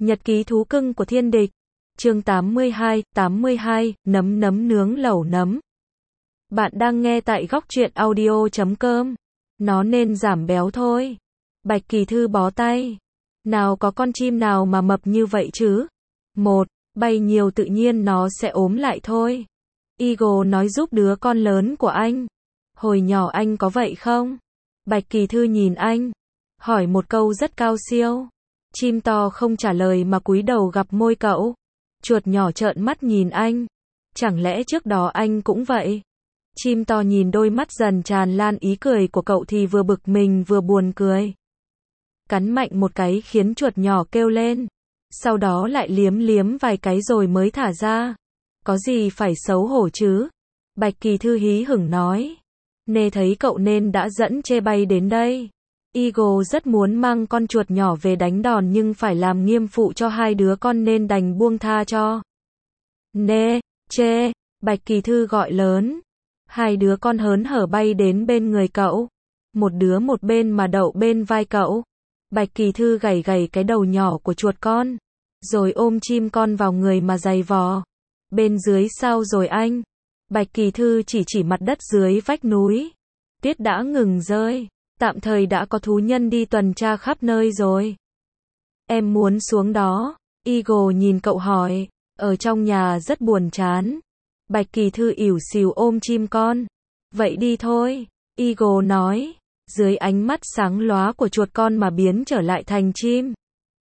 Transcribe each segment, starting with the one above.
Nhật ký thú cưng của thiên địch. Chương 82, nấm nấm nướng lẩu nấm. Bạn đang nghe tại góc truyện audio.com. Nó nên giảm béo thôi. Bạch Kỳ Thư bó tay. Nào có con chim nào mà mập như vậy chứ? Bay nhiều tự nhiên nó sẽ ốm lại thôi. Eagle nói giúp đứa con lớn của anh. Hồi nhỏ anh có vậy không? Bạch Kỳ Thư nhìn anh. Hỏi một câu rất cao siêu. Chim to không trả lời mà cúi đầu gặp môi cậu. Chuột nhỏ trợn mắt nhìn anh. Chẳng lẽ trước đó anh cũng vậy? Chim to nhìn đôi mắt dần tràn lan ý cười của cậu thì vừa bực mình vừa buồn cười. Cắn mạnh một cái khiến chuột nhỏ kêu lên. Sau đó lại liếm liếm vài cái rồi mới thả ra. Có gì phải xấu hổ chứ? Bạch Kỳ Thư hí hửng nói. Nê thấy cậu nên đã dẫn Chê bay đến đây. Eagle rất muốn mang con chuột nhỏ về đánh đòn nhưng phải làm nghiêm phụ cho hai đứa con nên đành buông tha cho. Nê, Chê, Bạch Kỳ Thư gọi lớn. Hai đứa con hớn hở bay đến bên người cậu. Một đứa một bên mà đậu bên vai cậu. Bạch Kỳ Thư gảy gảy cái đầu nhỏ của chuột con. Rồi ôm chim con vào người mà giày vò. Bên dưới sao rồi anh? Bạch Kỳ Thư chỉ mặt đất dưới vách núi. Tuyết đã ngừng rơi. Tạm thời đã có thú nhân đi tuần tra khắp nơi rồi. Em muốn xuống đó. Eagle nhìn cậu hỏi. Ở trong nhà rất buồn chán. Bạch Kỳ Thư ỉu xìu ôm chim con. Vậy đi thôi. Eagle nói. Dưới ánh mắt sáng lóa của chuột con mà biến trở lại thành chim.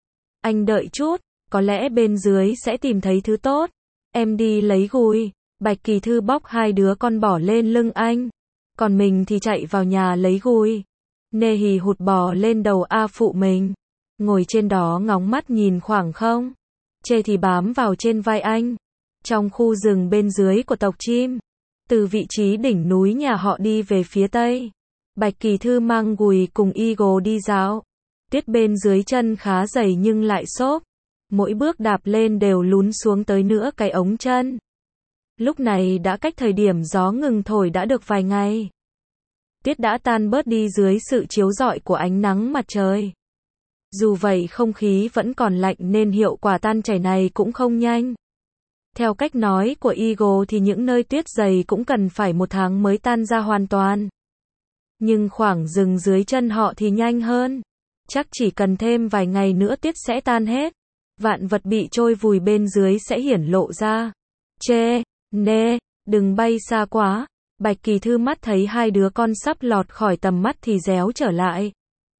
Anh đợi chút. Có lẽ bên dưới sẽ tìm thấy thứ tốt. Em đi lấy gùi. Bạch Kỳ Thư bóc hai đứa con bỏ lên lưng anh. Còn mình thì chạy vào nhà lấy gùi. Nê hì hụt bò lên đầu A phụ mình. Ngồi trên đó ngóng mắt nhìn khoảng không. Chê thì bám vào trên vai anh. Trong khu rừng bên dưới của tộc chim. Từ vị trí đỉnh núi nhà họ đi về phía tây. Bạch Kỳ Thư mang gùi cùng Eagle đi dạo. Tuyết bên dưới chân khá dày nhưng lại xốp. Mỗi bước đạp lên đều lún xuống tới nửa cái ống chân. Lúc này đã cách thời điểm gió ngừng thổi đã được vài ngày. Tuyết đã tan bớt đi dưới sự chiếu rọi của ánh nắng mặt trời. Dù vậy không khí vẫn còn lạnh nên hiệu quả tan chảy này cũng không nhanh. Theo cách nói của Eagle thì những nơi tuyết dày cũng cần phải 1 tháng mới tan ra hoàn toàn. Nhưng khoảng rừng dưới chân họ thì nhanh hơn. Chắc chỉ cần thêm vài ngày nữa tuyết sẽ tan hết. Vạn vật bị trôi vùi bên dưới sẽ hiển lộ ra. Chê, Nê, đừng bay xa quá. Bạch Kỳ Thư mắt thấy hai đứa con sắp lọt khỏi tầm mắt thì réo trở lại.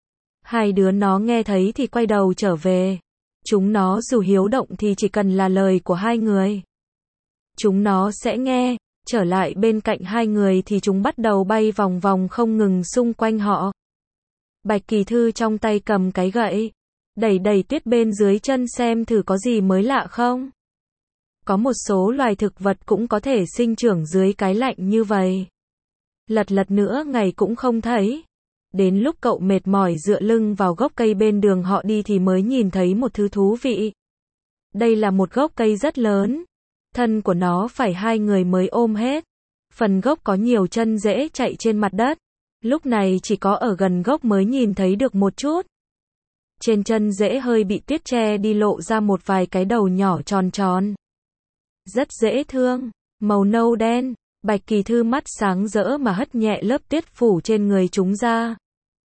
Hai đứa nó nghe thấy thì quay đầu trở về. Chúng nó dù hiếu động thì chỉ cần là lời của hai người. Chúng nó sẽ nghe. Trở lại bên cạnh hai người thì chúng bắt đầu bay vòng vòng không ngừng xung quanh họ. Bạch Kỳ Thư trong tay cầm cái gậy. Đẩy đẩy tuyết bên dưới chân xem thử có gì mới lạ không. Có một số loài thực vật cũng có thể sinh trưởng dưới cái lạnh như vậy. Lật nữa ngày cũng không thấy. Đến lúc cậu mệt mỏi dựa lưng vào gốc cây bên đường họ đi thì mới nhìn thấy một thứ thú vị. Đây là một gốc cây rất lớn. Thân của nó phải hai người mới ôm hết. Phần gốc có nhiều chân rễ chạy trên mặt đất. Lúc này chỉ có ở gần gốc mới nhìn thấy được một chút. Trên chân rễ hơi bị tuyết che đi lộ ra một vài cái đầu nhỏ tròn tròn. Rất dễ thương, màu nâu đen. Bạch Kỳ Thư mắt sáng rỡ mà hất nhẹ lớp tuyết phủ trên người chúng ra.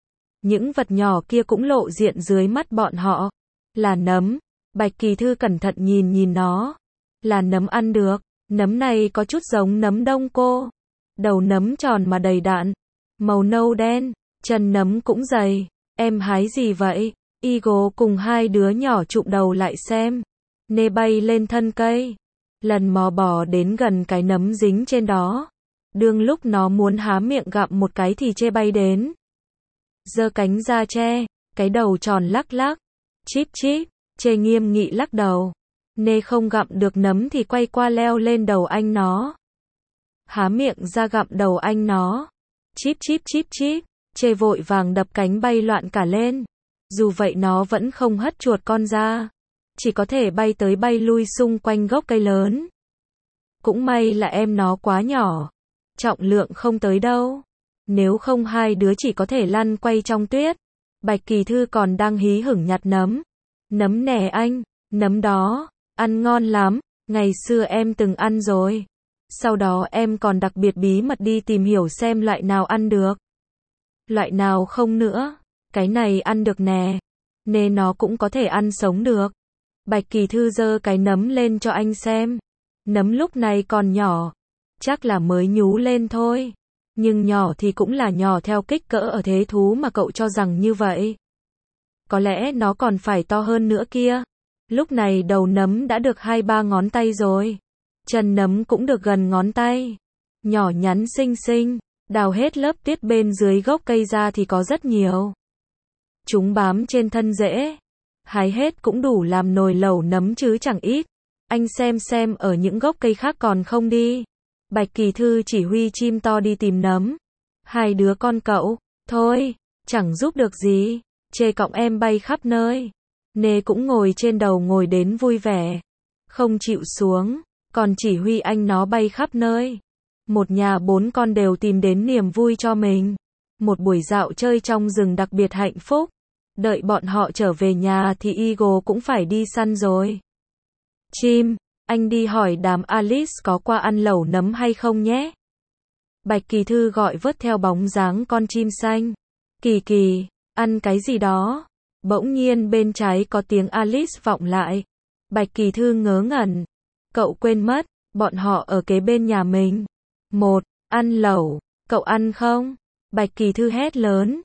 Những vật nhỏ kia cũng lộ diện dưới mắt bọn họ. Là nấm. Bạch Kỳ Thư cẩn thận nhìn nó. Là nấm ăn được. Nấm này có chút giống nấm đông cô. Đầu nấm tròn mà đầy đặn. Màu nâu đen. Chân nấm cũng dày. Em hái gì vậy? Eagle cùng hai đứa nhỏ chụm đầu lại xem. Nê bay lên thân cây. Lần mò bò đến gần cái nấm dính trên đó. Đương lúc nó muốn há miệng gặm một cái thì Chê bay đến. Giơ cánh ra che. Cái đầu tròn lắc lắc. Chíp chíp. Chê nghiêm nghị lắc đầu. Nê không gặm được nấm thì quay qua leo lên đầu anh nó. Há miệng ra gặm đầu anh nó. Chíp chíp chíp chíp. Chê vội vàng đập cánh bay loạn cả lên. Dù vậy nó vẫn không hất chuột con ra. Chỉ có thể bay tới bay lui xung quanh gốc cây lớn. Cũng may là em nó quá nhỏ. Trọng lượng không tới đâu. Nếu không hai đứa chỉ có thể lăn quay trong tuyết. Bạch Kỳ Thư còn đang hí hửng nhặt nấm. Nấm nè anh. Nấm đó, ăn ngon lắm, ngày xưa em từng ăn rồi. Sau đó em còn đặc biệt bí mật đi tìm hiểu xem loại nào ăn được, loại nào không nữa. Cái này ăn được nè, nên nó cũng có thể ăn sống được. Bạch Kỳ Thư giơ cái nấm lên cho anh xem. Nấm lúc này còn nhỏ, chắc là mới nhú lên thôi. Nhưng nhỏ thì cũng là nhỏ theo kích cỡ ở thế thú mà cậu cho rằng như vậy. Có lẽ nó còn phải to hơn nữa kia. Lúc này đầu nấm đã được 2-3 ngón tay rồi. Chân nấm cũng được gần ngón tay. Nhỏ nhắn xinh xinh, đào hết lớp tiết bên dưới gốc cây ra thì có rất nhiều. Chúng bám trên thân rễ. Hái hết cũng đủ làm nồi lẩu nấm chứ chẳng ít. Anh xem ở những gốc cây khác còn không đi. Bạch Kỳ Thư chỉ huy chim to đi tìm nấm. Hai đứa con cậu, thôi, chẳng giúp được gì. Chê cọng em bay khắp nơi. Nê cũng ngồi trên đầu ngồi đến vui vẻ. Không chịu xuống, còn chỉ huy anh nó bay khắp nơi. Một nhà 4 con đều tìm đến niềm vui cho mình. Một buổi dạo chơi trong rừng đặc biệt hạnh phúc. Đợi bọn họ trở về nhà thì Eagle cũng phải đi săn rồi. Chim, anh đi hỏi đám Alice có qua ăn lẩu nấm hay không nhé. Bạch Kỳ Thư gọi vớt theo bóng dáng con chim xanh. Kỳ Kỳ, ăn cái gì đó? Bỗng nhiên bên trái có tiếng Alice vọng lại. Bạch Kỳ Thư ngớ ngẩn. Cậu quên mất, bọn họ ở kế bên nhà mình. Ăn lẩu, cậu ăn không? Bạch Kỳ Thư hét lớn.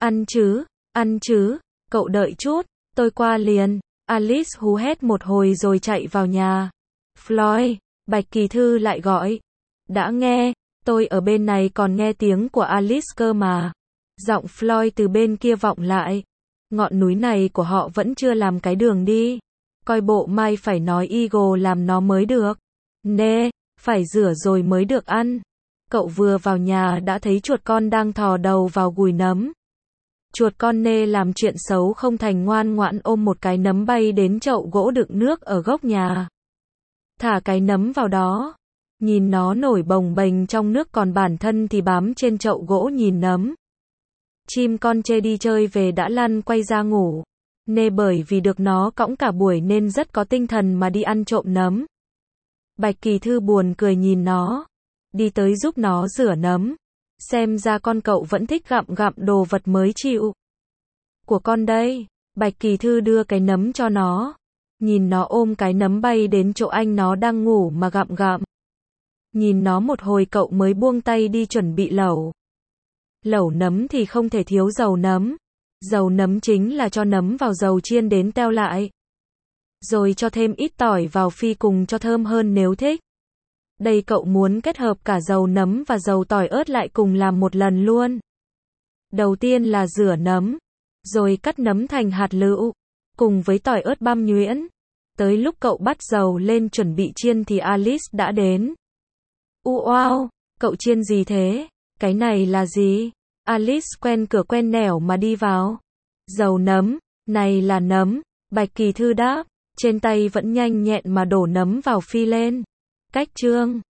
Ăn chứ, cậu đợi chút, tôi qua liền. Alice hú hét một hồi rồi chạy vào nhà. Floyd, Bạch Kỳ Thư lại gọi. Đã nghe, tôi ở bên này còn nghe tiếng của Alice cơ mà. Giọng Floyd từ bên kia vọng lại. Ngọn núi này của họ vẫn chưa làm cái đường đi. Coi bộ mai phải nói Eagle làm nó mới được. Nè, phải rửa rồi mới được ăn. Cậu vừa vào nhà đã thấy chuột con đang thò đầu vào gùi nấm. Chuột con Nê làm chuyện xấu không thành ngoan ngoãn ôm một cái nấm bay đến chậu gỗ đựng nước ở góc nhà. Thả cái nấm vào đó. Nhìn nó nổi bồng bềnh trong nước còn bản thân thì bám trên chậu gỗ nhìn nấm. Chim con chê đi chơi về đã lăn quay ra ngủ. Nê bởi vì được nó cõng cả buổi nên rất có tinh thần mà đi ăn trộm nấm. Bạch Kỳ Thư buồn cười nhìn nó. Đi tới giúp nó rửa nấm. Xem ra con cậu vẫn thích gặm đồ vật mới chịu. Của con đây. Bạch Kỳ Thư đưa cái nấm cho nó. Nhìn nó ôm cái nấm bay đến chỗ anh nó đang ngủ mà gặm. Nhìn nó một hồi cậu mới buông tay đi chuẩn bị lẩu. Lẩu nấm thì không thể thiếu dầu nấm. Dầu nấm chính là cho nấm vào dầu chiên đến teo lại. Rồi cho thêm ít tỏi vào phi cùng cho thơm hơn nếu thích. Đây cậu muốn kết hợp cả dầu nấm và dầu tỏi ớt lại cùng làm một lần luôn. Đầu tiên là rửa nấm. Rồi cắt nấm thành hạt lựu. Cùng với tỏi ớt băm nhuyễn. Tới lúc cậu bắt dầu lên chuẩn bị chiên thì Alice đã đến. Wow, cậu chiên gì thế? Cái này là gì? Alice quen cửa quen nẻo mà đi vào. Dầu nấm, này là nấm. Bạch Kỳ Thư đáp. Trên tay vẫn nhanh nhẹn mà đổ nấm vào phi lên. Cách chương